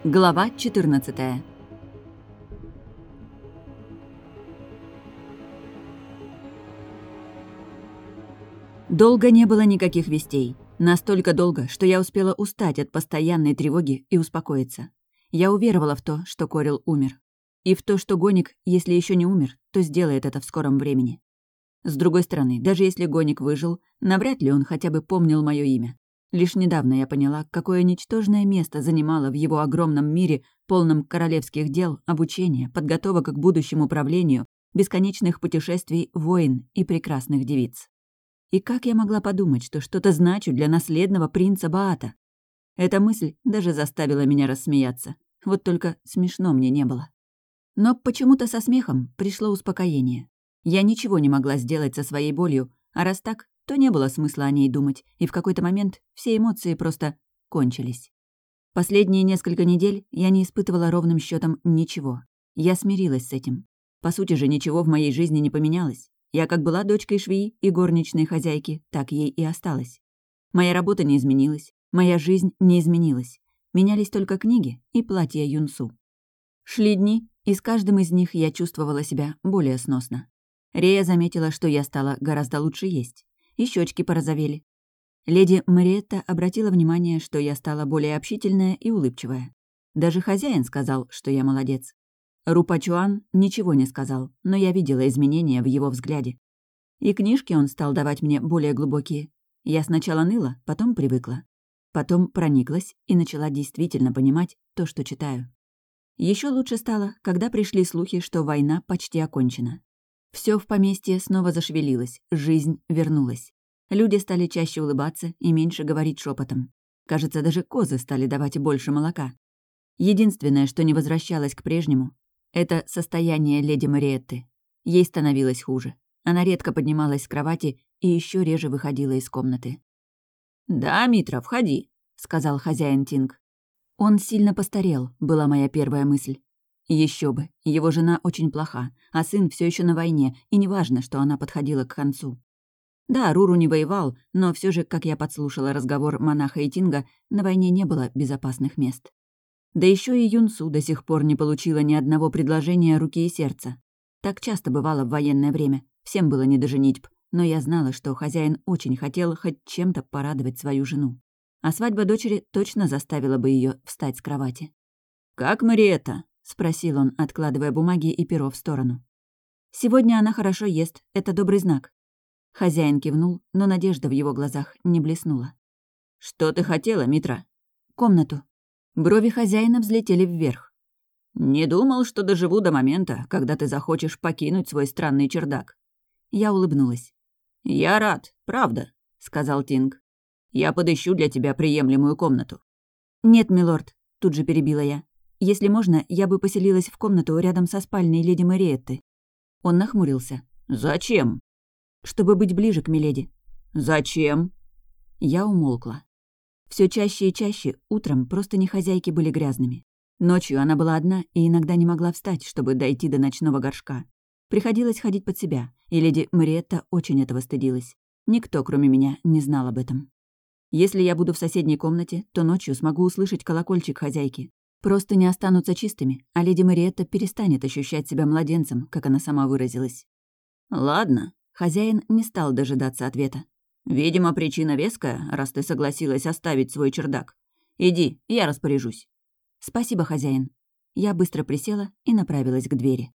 Глава 14. Долго не было никаких вестей. Настолько долго, что я успела устать от постоянной тревоги и успокоиться. Я уверовала в то, что Корел умер. И в то, что Гоник, если еще не умер, то сделает это в скором времени. С другой стороны, даже если Гоник выжил, навряд ли он хотя бы помнил мое имя. Лишь недавно я поняла, какое ничтожное место занимало в его огромном мире, полном королевских дел, обучения, подготовок к будущему правлению, бесконечных путешествий, войн и прекрасных девиц. И как я могла подумать, что что-то значу для наследного принца Баата? Эта мысль даже заставила меня рассмеяться. Вот только смешно мне не было. Но почему-то со смехом пришло успокоение. Я ничего не могла сделать со своей болью, а раз так, то не было смысла о ней думать, и в какой-то момент все эмоции просто кончились. Последние несколько недель я не испытывала ровным счетом ничего. Я смирилась с этим. По сути же, ничего в моей жизни не поменялось. Я как была дочкой швеи и горничной хозяйки, так ей и осталась. Моя работа не изменилась, моя жизнь не изменилась. Менялись только книги и платья Юнсу. Шли дни, и с каждым из них я чувствовала себя более сносно. Рея заметила, что я стала гораздо лучше есть. И щечки порозовели. Леди Мариетта обратила внимание, что я стала более общительная и улыбчивая. Даже хозяин сказал, что я молодец. Рупачуан ничего не сказал, но я видела изменения в его взгляде. И книжки он стал давать мне более глубокие. Я сначала ныла, потом привыкла. Потом прониклась и начала действительно понимать то, что читаю. Еще лучше стало, когда пришли слухи, что война почти окончена. Все в поместье снова зашевелилось, жизнь вернулась. Люди стали чаще улыбаться и меньше говорить шепотом. Кажется, даже козы стали давать больше молока. Единственное, что не возвращалось к прежнему, это состояние леди Мариетты. Ей становилось хуже. Она редко поднималась с кровати и еще реже выходила из комнаты. «Да, Митра, входи», — сказал хозяин Тинг. Он сильно постарел, была моя первая мысль. Еще бы, его жена очень плоха, а сын все еще на войне, и неважно, что она подходила к концу. Да, Руру не воевал, но все же, как я подслушала разговор монаха и Тинга, на войне не было безопасных мест. Да еще и Юнсу до сих пор не получила ни одного предложения руки и сердца. Так часто бывало в военное время, всем было не до женитьб, но я знала, что хозяин очень хотел хоть чем-то порадовать свою жену. А свадьба дочери точно заставила бы ее встать с кровати. «Как Мариетта?» — спросил он, откладывая бумаги и перо в сторону. «Сегодня она хорошо ест, это добрый знак». Хозяин кивнул, но надежда в его глазах не блеснула. «Что ты хотела, Митра?» «Комнату». Брови хозяина взлетели вверх. «Не думал, что доживу до момента, когда ты захочешь покинуть свой странный чердак». Я улыбнулась. «Я рад, правда», — сказал Тинг. «Я подыщу для тебя приемлемую комнату». «Нет, милорд», — тут же перебила я. «Если можно, я бы поселилась в комнату рядом со спальней леди Мариетты». Он нахмурился. «Зачем?» «Чтобы быть ближе к миледи». «Зачем?» Я умолкла. Все чаще и чаще утром просто не хозяйки были грязными. Ночью она была одна и иногда не могла встать, чтобы дойти до ночного горшка. Приходилось ходить под себя, и леди Мариетта очень этого стыдилась. Никто, кроме меня, не знал об этом. Если я буду в соседней комнате, то ночью смогу услышать колокольчик хозяйки. Просто не останутся чистыми, а леди Мариетта перестанет ощущать себя младенцем, как она сама выразилась. «Ладно», — хозяин не стал дожидаться ответа. «Видимо, причина веская, раз ты согласилась оставить свой чердак. Иди, я распоряжусь». «Спасибо, хозяин». Я быстро присела и направилась к двери.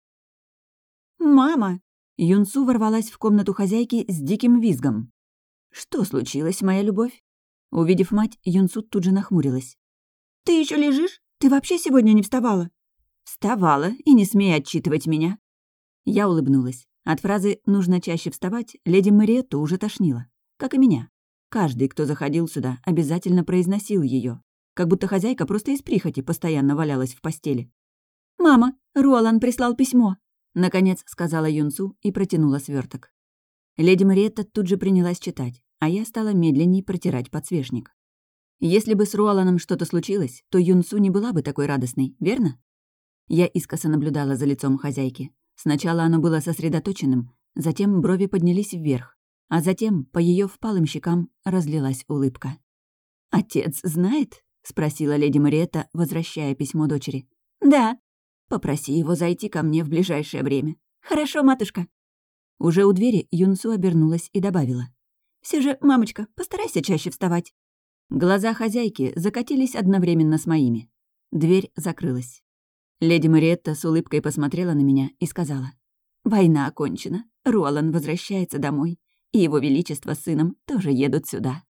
«Мама!» Юнсу ворвалась в комнату хозяйки с диким визгом. «Что случилось, моя любовь?» Увидев мать, Юнсу тут же нахмурилась. «Ты еще лежишь? Ты вообще сегодня не вставала?» «Вставала, и не смей отчитывать меня». Я улыбнулась. От фразы «нужно чаще вставать» леди Мариетту уже тошнило. Как и меня. Каждый, кто заходил сюда, обязательно произносил ее, как будто хозяйка просто из прихоти постоянно валялась в постели. «Мама, Руалан прислал письмо», — наконец сказала Юнсу и протянула сверток. Леди Мариетта тут же принялась читать, а я стала медленней протирать подсвечник. Если бы с Руаланом что-то случилось, то Юнсу не была бы такой радостной, верно? Я искоса наблюдала за лицом хозяйки. Сначала оно было сосредоточенным, затем брови поднялись вверх, а затем по ее впалым щекам разлилась улыбка. «Отец знает?» — спросила леди Мариетта, возвращая письмо дочери. «Да». «Попроси его зайти ко мне в ближайшее время». «Хорошо, матушка». Уже у двери Юнсу обернулась и добавила. «Все же, мамочка, постарайся чаще вставать». Глаза хозяйки закатились одновременно с моими. Дверь закрылась. Леди Мариетта с улыбкой посмотрела на меня и сказала. «Война окончена. Руалан возвращается домой. И его величество с сыном тоже едут сюда».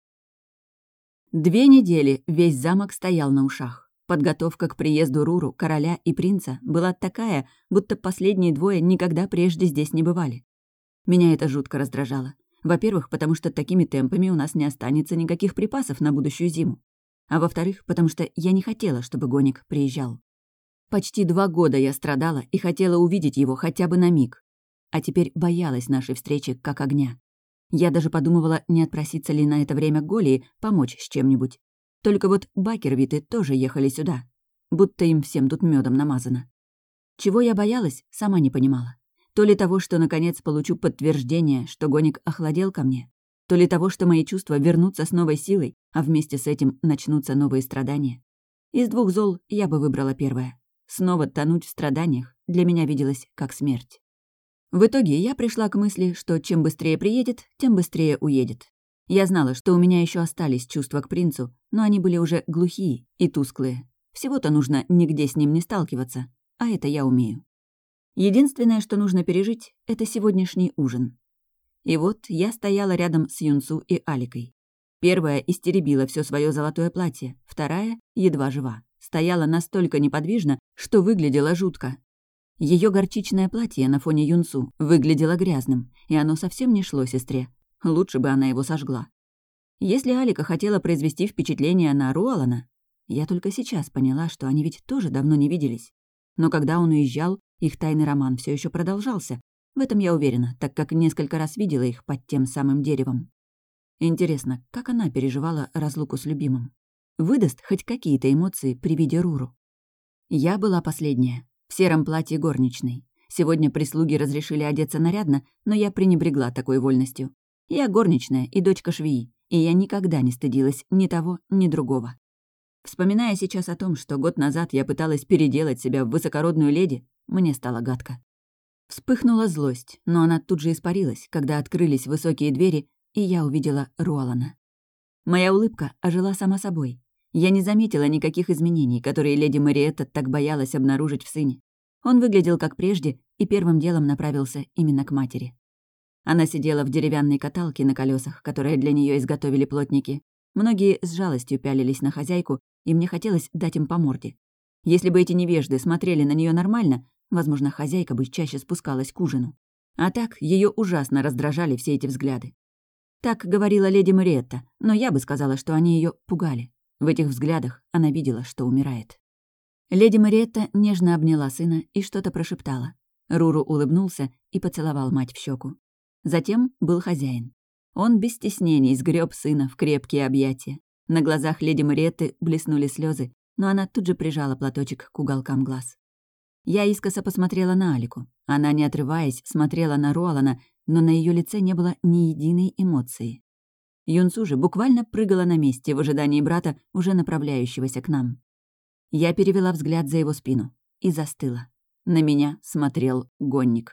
2 недели весь замок стоял на ушах. Подготовка к приезду Руру, короля и принца была такая, будто последние 2 никогда прежде здесь не бывали. Меня это жутко раздражало. Во-первых, потому что такими темпами у нас не останется никаких припасов на будущую зиму. А во-вторых, потому что я не хотела, чтобы Гоник приезжал. Почти 2 года я страдала и хотела увидеть его хотя бы на миг. А теперь боялась нашей встречи как огня. Я даже подумывала, не отпроситься ли на это время Голии помочь с чем-нибудь. Только вот Бакервиты тоже ехали сюда. Будто им всем тут медом намазано. Чего я боялась, сама не понимала. То ли того, что наконец получу подтверждение, что Гоник охладел ко мне, то ли того, что мои чувства вернутся с новой силой, а вместе с этим начнутся новые страдания. Из 2 зол я бы выбрала первое. Снова тонуть в страданиях для меня виделось как смерть. В итоге я пришла к мысли, что чем быстрее приедет, тем быстрее уедет. Я знала, что у меня еще остались чувства к принцу, но они были уже глухие и тусклые. Всего-то нужно нигде с ним не сталкиваться, а это я умею. Единственное, что нужно пережить, это сегодняшний ужин. И вот я стояла рядом с Юнсу и Аликой. Первая истеребила все свое золотое платье, вторая едва жива. Стояла настолько неподвижно, что выглядела жутко. Ее горчичное платье на фоне Юнсу выглядело грязным, и оно совсем не шло сестре. Лучше бы она его сожгла. Если Алика хотела произвести впечатление на Руалана, я только сейчас поняла, что они ведь тоже давно не виделись. Но когда он уезжал, их тайный роман все еще продолжался. В этом я уверена, так как несколько раз видела их под тем самым деревом. Интересно, как она переживала разлуку с любимым? Выдаст хоть какие-то эмоции при виде Руру? Я была последняя. В сером платье горничной. Сегодня прислуги разрешили одеться нарядно, но я пренебрегла такой вольностью. Я горничная и дочка швеи, и я никогда не стыдилась ни того, ни другого. Вспоминая сейчас о том, что год назад я пыталась переделать себя в высокородную леди, мне стало гадко. Вспыхнула злость, но она тут же испарилась, когда открылись высокие двери, и я увидела Руалана. Моя улыбка ожила сама собой. Я не заметила никаких изменений, которые леди Мариетта так боялась обнаружить в сыне. Он выглядел как прежде и первым делом направился именно к матери. Она сидела в деревянной каталке на колесах, которые для нее изготовили плотники. Многие с жалостью пялились на хозяйку, и мне хотелось дать им по морде. Если бы эти невежды смотрели на нее нормально, возможно, хозяйка бы чаще спускалась к ужину. А так ее ужасно раздражали все эти взгляды. Так говорила леди Мариетта, но я бы сказала, что они ее пугали. В этих взглядах она видела, что умирает. Леди Мариетта нежно обняла сына и что-то прошептала. Руру улыбнулся и поцеловал мать в щеку. Затем был хозяин. Он без стеснений сгреб сына в крепкие объятия. На глазах леди Мариетты блеснули слезы, но она тут же прижала платочек к уголкам глаз. Я искоса посмотрела на Алику. Она, не отрываясь, смотрела на Руалана, но на ее лице не было ни единой эмоции. Юнсу же буквально прыгала на месте в ожидании брата, уже направляющегося к нам. Я перевела взгляд за его спину и застыла. На меня смотрел гонник.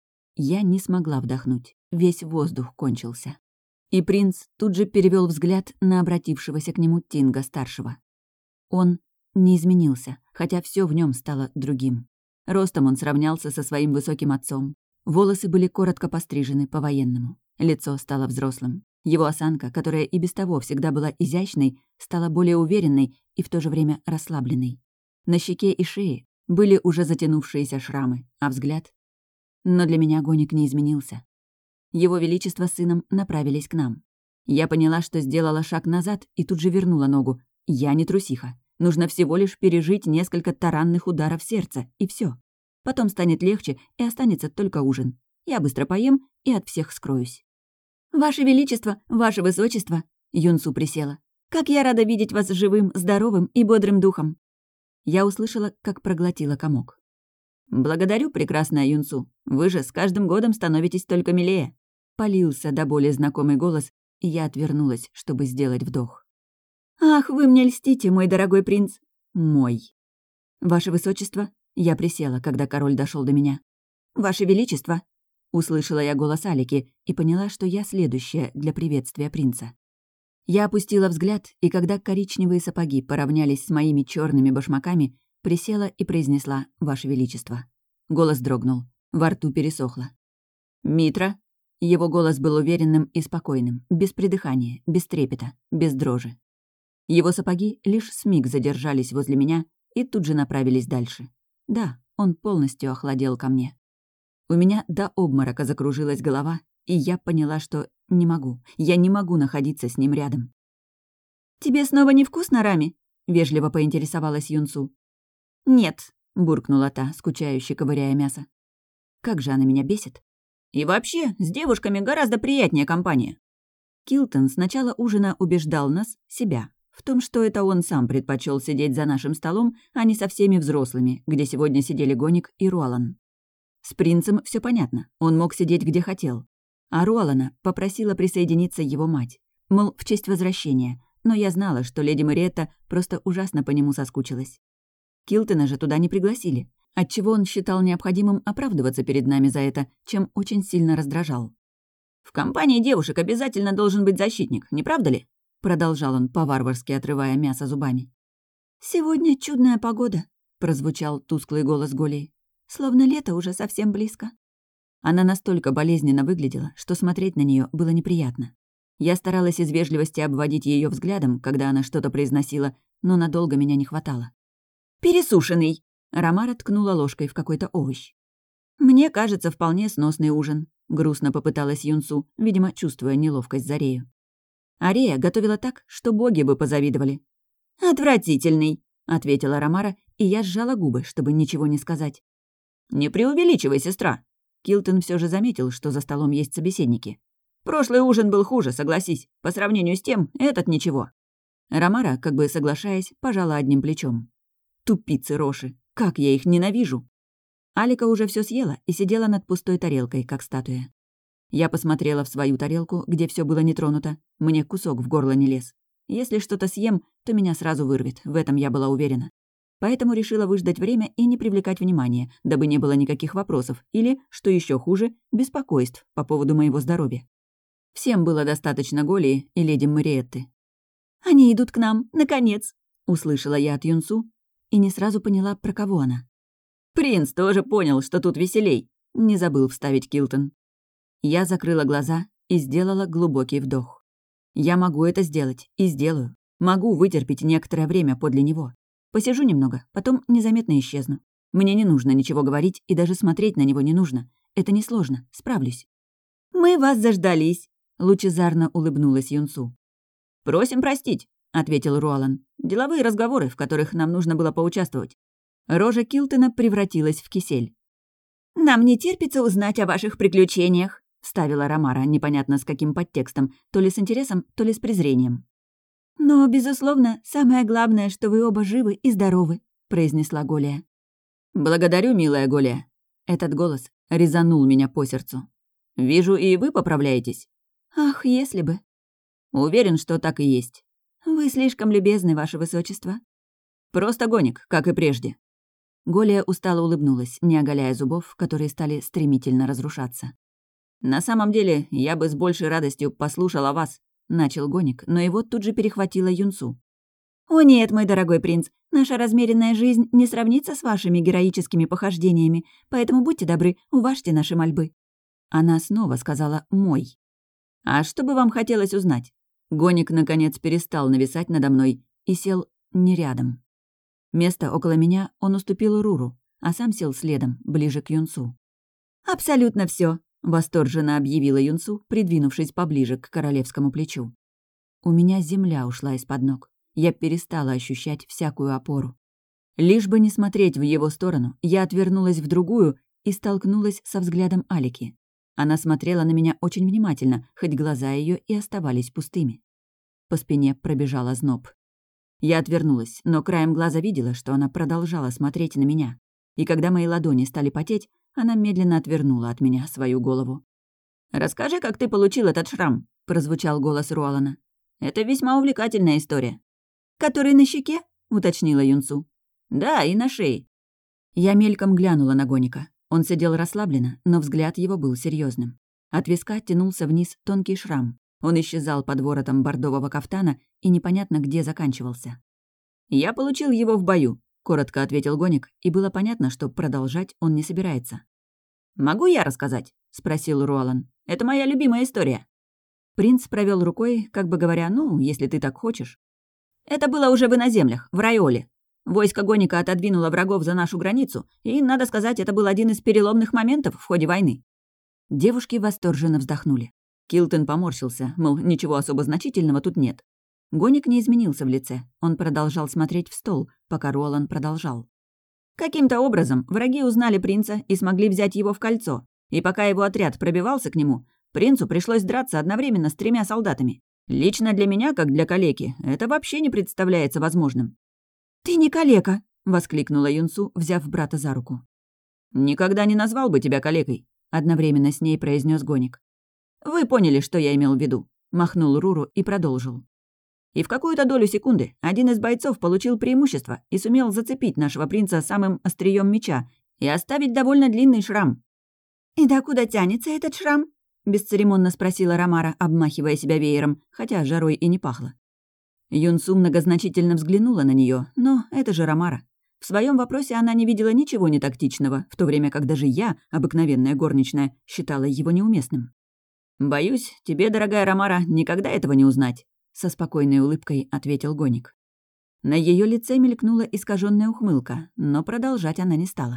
Я не смогла вдохнуть, весь воздух кончился. И принц тут же перевел взгляд на обратившегося к нему Тинга-старшего. Он не изменился, хотя все в нем стало другим. Ростом он сравнялся со своим высоким отцом. Волосы были коротко пострижены по-военному. Лицо стало взрослым. Его осанка, которая и без того всегда была изящной, стала более уверенной и в то же время расслабленной. На щеке и шее были уже затянувшиеся шрамы, а взгляд... Но для меня гонник не изменился. Его Величество с сыном направились к нам. Я поняла, что сделала шаг назад и тут же вернула ногу. Я не трусиха. Нужно всего лишь пережить несколько таранных ударов сердца, и все. Потом станет легче, и останется только ужин. Я быстро поем и от всех скроюсь. «Ваше Величество, Ваше Высочество!» Юнсу присела. «Как я рада видеть вас живым, здоровым и бодрым духом!» Я услышала, как проглотила комок. «Благодарю, прекрасная Юнсу. Вы же с каждым годом становитесь только милее!» Полился до боли знакомый голос, и я отвернулась, чтобы сделать вдох. «Ах, вы мне льстите, мой дорогой принц!» «Мой!» «Ваше высочество!» Я присела, когда король дошел до меня. «Ваше величество!» Услышала я голос Алики и поняла, что я следующая для приветствия принца. Я опустила взгляд, и когда коричневые сапоги поравнялись с моими черными башмаками, присела и произнесла «Ваше величество». Голос дрогнул, во рту пересохло. «Митра?» Его голос был уверенным и спокойным, без придыхания, без трепета, без дрожи. Его сапоги лишь смиг задержались возле меня и тут же направились дальше. Да, он полностью охладел ко мне. У меня до обморока закружилась голова, и я поняла, что я не могу находиться с ним рядом. «Тебе снова невкусно, Рами?» — вежливо поинтересовалась Юнсу. «Нет», — буркнула та, скучающе ковыряя мясо. «Как же она меня бесит!» «И вообще, с девушками гораздо приятнее компания». Килтон с начала ужина убеждал нас, себя, в том, что это он сам предпочел сидеть за нашим столом, а не со всеми взрослыми, где сегодня сидели Гоник и Руалан. С принцем все понятно, он мог сидеть где хотел. А Руалана попросила присоединиться его мать, мол, в честь возвращения, но я знала, что леди Мариетта просто ужасно по нему соскучилась. Килтона же туда не пригласили, отчего он считал необходимым оправдываться перед нами за это, чем очень сильно раздражал. «В компании девушек обязательно должен быть защитник, не правда ли?» Продолжал он, по-варварски отрывая мясо зубами. «Сегодня чудная погода», — прозвучал тусклый голос Голии. «Словно лето уже совсем близко». Она настолько болезненно выглядела, что смотреть на нее было неприятно. Я старалась из вежливости обводить ее взглядом, когда она что-то произносила, но надолго меня не хватало. «Пересушенный!» — Ромара ткнула ложкой в какой-то овощ. «Мне кажется, вполне сносный ужин», — грустно попыталась Юнсу, видимо, чувствуя неловкость за Рею. Арея готовила так, что боги бы позавидовали. «Отвратительный», — ответила Ромара, и я сжала губы, чтобы ничего не сказать. «Не преувеличивай, сестра». Килтон все же заметил, что за столом есть собеседники. «Прошлый ужин был хуже, согласись. По сравнению с тем, этот ничего». Ромара, как бы соглашаясь, пожала одним плечом. «Тупицы Роши! Как я их ненавижу!» Алика уже все съела и сидела над пустой тарелкой, как статуя. Я посмотрела в свою тарелку, где все было не тронуто. Мне кусок в горло не лез. Если что-то съем, то меня сразу вырвет, в этом я была уверена. Поэтому решила выждать время и не привлекать внимания, дабы не было никаких вопросов или, что еще хуже, беспокойств по поводу моего здоровья. Всем было достаточно Голии и леди Мариетты. «Они идут к нам, наконец!» — услышала я от Юнсу и не сразу поняла, про кого она. «Принц тоже понял, что тут веселей», — не забыл вставить Килтон. Я закрыла глаза и сделала глубокий вдох. Я могу это сделать и сделаю. Могу вытерпеть некоторое время подле него. Посижу немного, потом незаметно исчезну. Мне не нужно ничего говорить и даже смотреть на него не нужно. Это несложно, справлюсь. «Мы вас заждались», — лучезарно улыбнулась Юнсу. «Просим простить», — ответил Руалан. «Деловые разговоры, в которых нам нужно было поучаствовать». Рожа Килтона превратилась в кисель. «Нам не терпится узнать о ваших приключениях», — вставила Ромара, непонятно с каким подтекстом, то ли с интересом, то ли с презрением. «Но, безусловно, самое главное, что вы оба живы и здоровы», — произнесла Голия. «Благодарю, милая Голия». Этот голос резанул меня по сердцу. «Вижу, и вы поправляетесь». «Ах, если бы». «Уверен, что так и есть». «Вы слишком любезны, ваше высочество». «Просто Гоник, как и прежде». Голия устало улыбнулась, не оголяя зубов, которые стали стремительно разрушаться. «На самом деле, я бы с большей радостью послушал о вас», — начал Гоник, но его тут же перехватила Юнсу. «О нет, мой дорогой принц, наша размеренная жизнь не сравнится с вашими героическими похождениями, поэтому будьте добры, уважьте наши мольбы». Она снова сказала «мой». «А что бы вам хотелось узнать?» Гоник, наконец, перестал нависать надо мной и сел не рядом. Место около меня он уступил Руру, а сам сел следом, ближе к Юнсу. «Абсолютно все, восторженно объявила Юнсу, придвинувшись поближе к королевскому плечу. У меня земля ушла из-под ног. Я перестала ощущать всякую опору. Лишь бы не смотреть в его сторону, я отвернулась в другую и столкнулась со взглядом Алики. Она смотрела на меня очень внимательно, хоть глаза ее и оставались пустыми. По спине пробежал озноб. Я отвернулась, но краем глаза видела, что она продолжала смотреть на меня. И когда мои ладони стали потеть, она медленно отвернула от меня свою голову. «Расскажи, как ты получил этот шрам», — прозвучал голос Руалана. «Это весьма увлекательная история». «Который на щеке?» — уточнила Юнсу. «Да, и на шее». Я мельком глянула на Гоника. Он сидел расслабленно, но взгляд его был серьезным. От виска тянулся вниз тонкий шрам. Он исчезал под воротом бордового кафтана и непонятно где заканчивался. «Я получил его в бою», — коротко ответил Гоник, и было понятно, что продолжать он не собирается. «Могу я рассказать?» — спросил Руалан. «Это моя любимая история». Принц провел рукой, как бы говоря, «ну, если ты так хочешь». «Это было уже в иноземлях, в Райоле. Войско Гоника отодвинуло врагов за нашу границу, и, надо сказать, это был один из переломных моментов в ходе войны». Девушки восторженно вздохнули. Килтон поморщился, мол, ничего особо значительного тут нет. Гоник не изменился в лице. Он продолжал смотреть в стол, пока Руалан продолжал. Каким-то образом враги узнали принца и смогли взять его в кольцо. И пока его отряд пробивался к нему, принцу пришлось драться одновременно с 3 солдатами. Лично для меня, как для калеки, это вообще не представляется возможным. «Ты не калека!» — воскликнула Юнсу, взяв брата за руку. «Никогда не назвал бы тебя калекой», — одновременно с ней произнес Гоник. «Вы поняли, что я имел в виду», — махнул Руру и продолжил. И в какую-то долю секунды один из бойцов получил преимущество и сумел зацепить нашего принца самым острием меча и оставить довольно длинный шрам. «И докуда тянется этот шрам?» — бесцеремонно спросила Рамара, обмахивая себя веером, хотя жарой и не пахло. Юнсу многозначительно взглянула на нее, но это же Рамара. В своем вопросе она не видела ничего нетактичного, в то время как даже я, обыкновенная горничная, считала его неуместным. «Боюсь, тебе, дорогая Рамара, никогда этого не узнать», — со спокойной улыбкой ответил Гоник. На ее лице мелькнула искаженная ухмылка, но продолжать она не стала.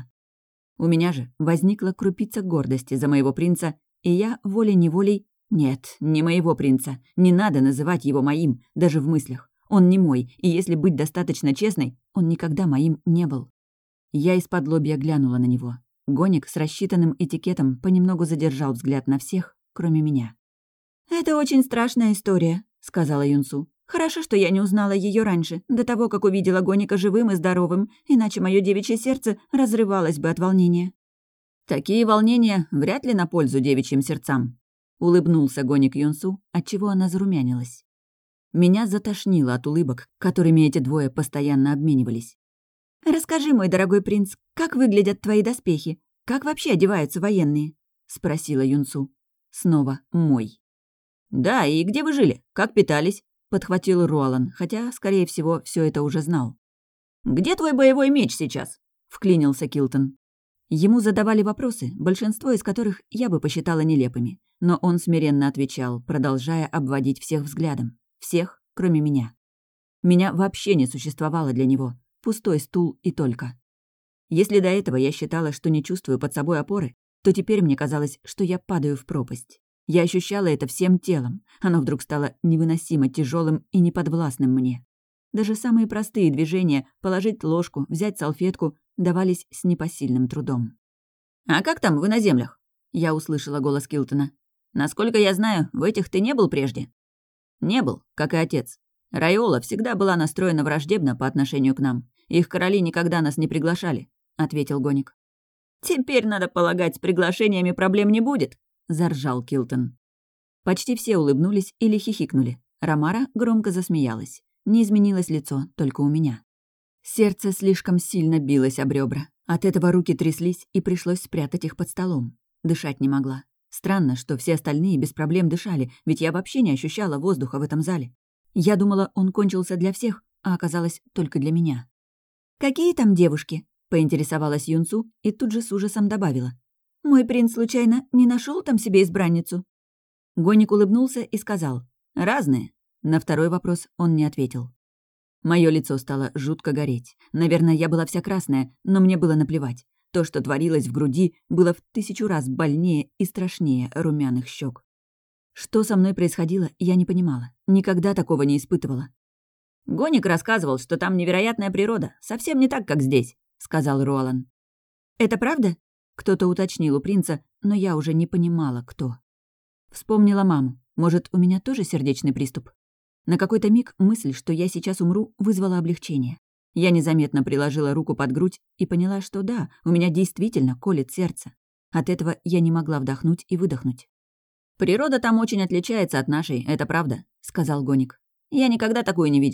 У меня же возникла крупица гордости за моего принца, и я волей-неволей... Нет, не моего принца. Не надо называть его моим, даже в мыслях. Он не мой, и если быть достаточно честной, он никогда моим не был. Я из-под лобья глянула на него. Гоник с рассчитанным этикетом понемногу задержал взгляд на всех, кроме меня. «Это очень страшная история», — сказала Юнсу. «Хорошо, что я не узнала ее раньше, до того, как увидела Гоника живым и здоровым, иначе мое девичье сердце разрывалось бы от волнения». «Такие волнения вряд ли на пользу девичьим сердцам», — улыбнулся Гоник Юнсу, отчего она зарумянилась. Меня затошнило от улыбок, которыми эти двое постоянно обменивались. «Расскажи, мой дорогой принц, как выглядят твои доспехи? Как вообще одеваются военные?» — спросила Юнсу. Снова «мой». «Да, и где вы жили? Как питались?» — подхватил Руалан, хотя, скорее всего, все это уже знал. «Где твой боевой меч сейчас?» — вклинился Килтон. Ему задавали вопросы, большинство из которых я бы посчитала нелепыми, но он смиренно отвечал, продолжая обводить всех взглядом. Всех, кроме меня. Меня вообще не существовало для него. Пустой стул и только. Если до этого я считала, что не чувствую под собой опоры, то теперь мне казалось, что я падаю в пропасть. Я ощущала это всем телом. Оно вдруг стало невыносимо тяжелым и неподвластным мне. Даже самые простые движения — положить ложку, взять салфетку — давались с непосильным трудом. «А как там в иноземлях?» — я услышала голос Килтона. «Насколько я знаю, в этих ты не был прежде?» «Не был, как и отец. Райола всегда была настроена враждебно по отношению к нам. Их короли никогда нас не приглашали», — ответил Гоник. «Теперь, надо полагать, с приглашениями проблем не будет», — заржал Килтон. Почти все улыбнулись или хихикнули. Рамара громко засмеялась. Не изменилось лицо, только у меня. Сердце слишком сильно билось об ребра. От этого руки тряслись, и пришлось спрятать их под столом. Дышать не могла. Странно, что все остальные без проблем дышали, ведь я вообще не ощущала воздуха в этом зале. Я думала, он кончился для всех, а оказалось только для меня. «Какие там девушки?» — поинтересовалась Юнсу и тут же с ужасом добавила. «Мой принц случайно не нашел там себе избранницу?» Гоник улыбнулся и сказал: «Разные». На второй вопрос он не ответил. Моё лицо стало жутко гореть. Наверное, я была вся красная, но мне было наплевать. То, что творилось в груди, было в 1000 раз больнее и страшнее румяных щек. Что со мной происходило, я не понимала. Никогда такого не испытывала. «Гоник рассказывал, что там невероятная природа. Совсем не так, как здесь», — сказал Руалан. «Это правда?» — кто-то уточнил у принца, но я уже не понимала, кто. Вспомнила маму. Может, у меня тоже сердечный приступ? На какой-то миг мысль, что я сейчас умру, вызвала облегчение. Я незаметно приложила руку под грудь и поняла, что да, у меня действительно колет сердце. От этого я не могла вдохнуть и выдохнуть. «Природа там очень отличается от нашей, это правда», — сказал Гоник. «Я никогда такую не видел.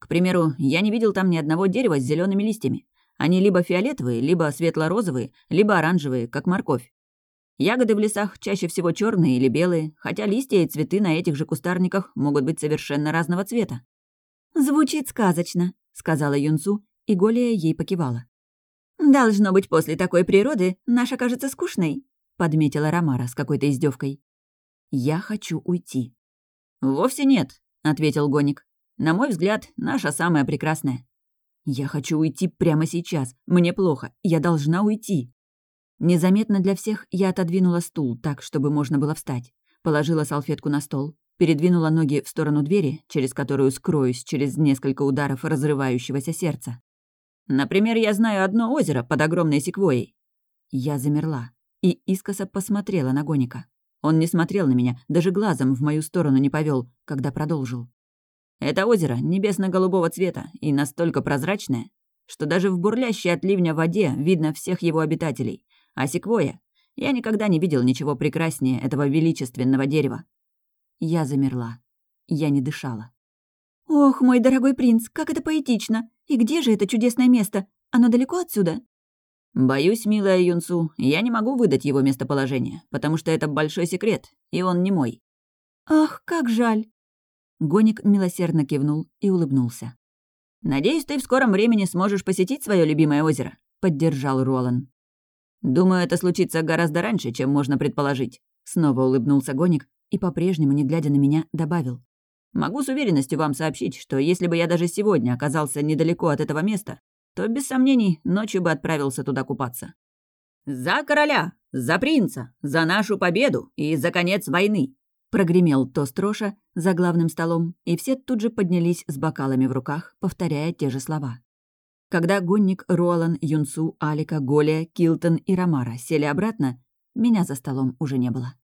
К примеру, я не видел там ни одного дерева с зелеными листьями. Они либо фиолетовые, либо светло-розовые, либо оранжевые, как морковь. Ягоды в лесах чаще всего черные или белые, хотя листья и цветы на этих же кустарниках могут быть совершенно разного цвета. «Звучит сказочно», — сказала Юнсу, и Голия ей покивала. «Должно быть, после такой природы наша кажется скучной», — подметила Ромара с какой-то издевкой. «Я хочу уйти». «Вовсе нет», — ответил Гоник. «На мой взгляд, наша самая прекрасная». «Я хочу уйти прямо сейчас. Мне плохо. Я должна уйти». Незаметно для всех я отодвинула стул так, чтобы можно было встать. Положила салфетку на стол, передвинула ноги в сторону двери, через которую скроюсь через несколько ударов разрывающегося сердца. «Например, я знаю одно озеро под огромной секвойей». Я замерла и искоса посмотрела на Гоника. Он не смотрел на меня, даже глазом в мою сторону не повел, когда продолжил. «Это озеро небесно-голубого цвета и настолько прозрачное, что даже в бурлящей от ливня воде видно всех его обитателей. А секвойя? Я никогда не видел ничего прекраснее этого величественного дерева». Я замерла. Я не дышала. «Ох, мой дорогой принц, как это поэтично! И где же это чудесное место? Оно далеко отсюда?» «Боюсь, милая Юнсу, я не могу выдать его местоположение, потому что это большой секрет, и он не мой». «Ах, как жаль!» Гоник милосердно кивнул и улыбнулся. «Надеюсь, ты в скором времени сможешь посетить свое любимое озеро», — поддержал Ролан. «Думаю, это случится гораздо раньше, чем можно предположить», — снова улыбнулся Гоник и, по-прежнему, не глядя на меня, добавил. «Могу с уверенностью вам сообщить, что если бы я даже сегодня оказался недалеко от этого места, то, без сомнений, ночью бы отправился туда купаться». «За короля! За принца! За нашу победу и за конец войны!» Прогремел тост Роша за главным столом, и все тут же поднялись с бокалами в руках, повторяя те же слова. Когда Гонник, Ролан, Юнсу, Алика, Голия, Килтон и Ромара сели обратно, меня за столом уже не было.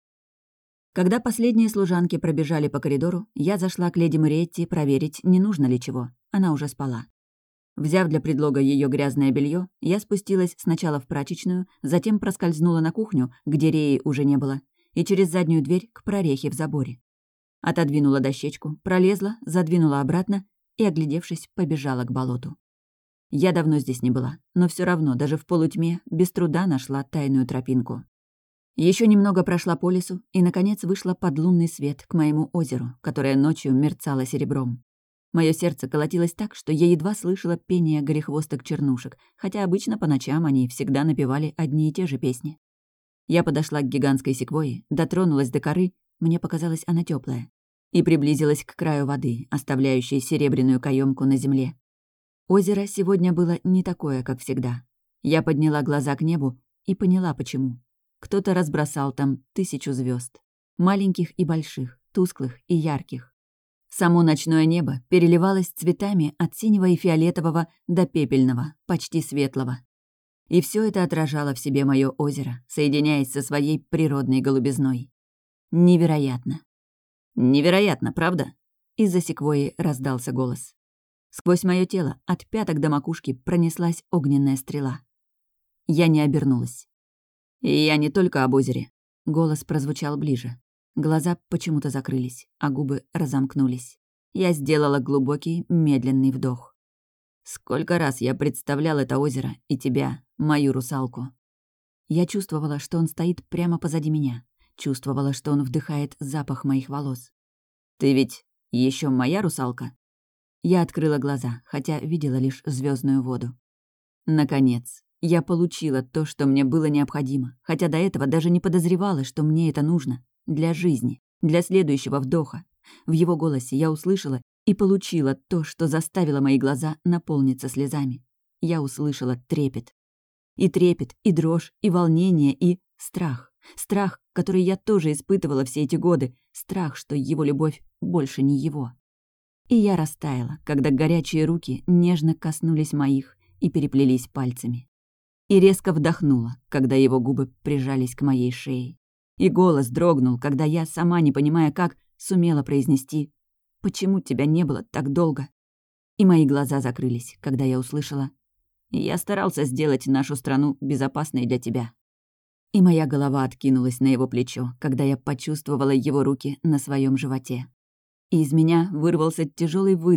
Когда последние служанки пробежали по коридору, я зашла к леди Мариетти проверить, не нужно ли чего. Она уже спала. Взяв для предлога ее грязное белье, я спустилась сначала в прачечную, затем проскользнула на кухню, где Реи уже не было, и через заднюю дверь к прорехе в заборе. Отодвинула дощечку, пролезла, задвинула обратно и, оглядевшись, побежала к болоту. Я давно здесь не была, но все равно, даже в полутьме, без труда нашла тайную тропинку. Еще немного прошла по лесу и, наконец, вышла под лунный свет к моему озеру, которое ночью мерцало серебром. Мое сердце колотилось так, что я едва слышала пение горехвосток-чернушек, хотя обычно по ночам они всегда напевали одни и те же песни. Я подошла к гигантской секвойе, дотронулась до коры, мне показалось, она теплая, и приблизилась к краю воды, оставляющей серебряную каемку на земле. Озеро сегодня было не такое, как всегда. Я подняла глаза к небу и поняла, почему. Кто-то разбросал там 1000 звезд, маленьких и больших, тусклых и ярких. Само ночное небо переливалось цветами от синего и фиолетового до пепельного, почти светлого. И все это отражало в себе мое озеро, соединяясь со своей природной голубизной. Невероятно. Невероятно, правда? Из-за секвойи раздался голос. Сквозь мое тело от пяток до макушки пронеслась огненная стрела. Я не обернулась. И я не только об озере. Голос прозвучал ближе. Глаза почему-то закрылись, а губы разомкнулись. Я сделала глубокий, медленный вдох. Сколько раз я представлял это озеро и тебя, мою русалку. Я чувствовала, что он стоит прямо позади меня. Чувствовала, что он вдыхает запах моих волос. «Ты ведь еще моя русалка?» Я открыла глаза, хотя видела лишь звездную воду. Наконец, я получила то, что мне было необходимо, хотя до этого даже не подозревала, что мне это нужно. Для жизни, для следующего вдоха. В его голосе я услышала и получила то, что заставило мои глаза наполниться слезами. Я услышала трепет. И трепет, и дрожь, и волнение, и страх. Страх, который я тоже испытывала все эти годы. Страх, что его любовь больше не его. И я растаяла, когда горячие руки нежно коснулись моих и переплелись пальцами. И резко вдохнула, когда его губы прижались к моей шее. И голос дрогнул, когда я, сама не понимая как, сумела произнести «Почему тебя не было так долго?» И мои глаза закрылись, когда я услышала «Я старался сделать нашу страну безопасной для тебя». И моя голова откинулась на его плечо, когда я почувствовала его руки на своем животе. И из меня вырвался тяжелый выдох,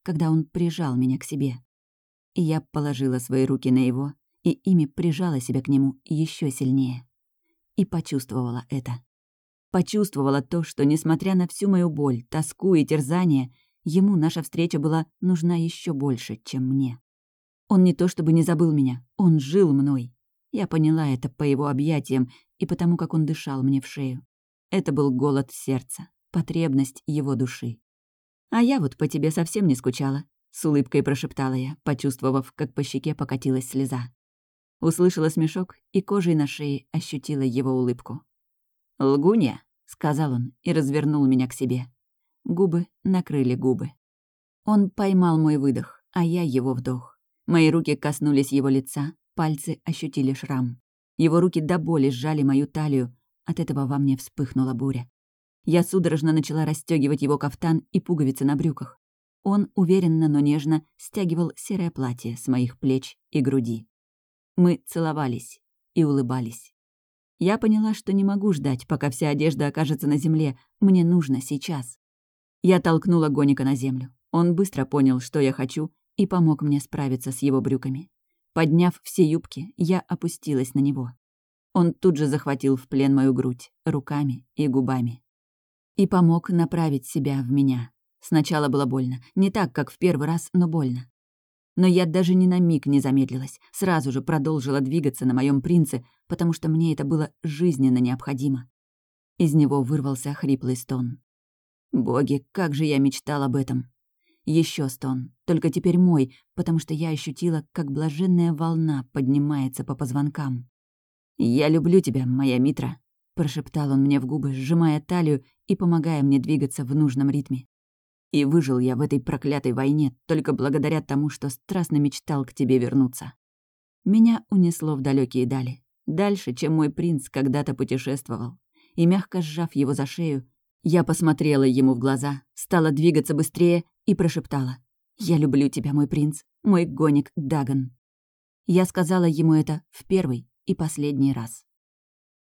когда он прижал меня к себе. И я положила свои руки на его, и ими прижала себя к нему еще сильнее. И почувствовала это. Почувствовала то, что, несмотря на всю мою боль, тоску и терзание, ему наша встреча была нужна еще больше, чем мне. Он не то чтобы не забыл меня, он жил мной. Я поняла это по его объятиям и потому, как он дышал мне в шею. Это был голод сердца, потребность его души. «А я вот по тебе совсем не скучала», — с улыбкой прошептала я, почувствовав, как по щеке покатилась слеза. Услышала смешок и кожей на шее ощутила его улыбку. «Лгунья», — сказал он и развернул меня к себе. Губы накрыли губы. Он поймал мой выдох, а я его вдох. Мои руки коснулись его лица, пальцы ощутили шрам. Его руки до боли сжали мою талию, от этого во мне вспыхнула буря. Я судорожно начала расстёгивать его кафтан и пуговицы на брюках. Он уверенно, но нежно стягивал серое платье с моих плеч и груди. Мы целовались и улыбались. Я поняла, что не могу ждать, пока вся одежда окажется на земле. Мне нужно сейчас. Я толкнула Гоника на землю. Он быстро понял, что я хочу, и помог мне справиться с его брюками. Подняв все юбки, я опустилась на него. Он тут же захватил в плен мою грудь руками и губами. И помог направить себя в меня. Сначала было больно. Не так, как в первый раз, но больно. Но я даже ни на миг не замедлилась. Сразу же продолжила двигаться на моем принце, потому что мне это было жизненно необходимо. Из него вырвался хриплый стон. Боги, как же я мечтал об этом. Еще стон, только теперь мой, потому что я ощутила, как блаженная волна поднимается по позвонкам. «Я люблю тебя, моя Митра», — прошептал он мне в губы, сжимая талию и помогая мне двигаться в нужном ритме. «И выжил я в этой проклятой войне только благодаря тому, что страстно мечтал к тебе вернуться». Меня унесло в далекие дали, дальше, чем мой принц когда-то путешествовал, и, мягко сжав его за шею, я посмотрела ему в глаза, стала двигаться быстрее и прошептала: «Я люблю тебя, мой принц, мой гоник Дагон». Я сказала ему это в первый и последний раз.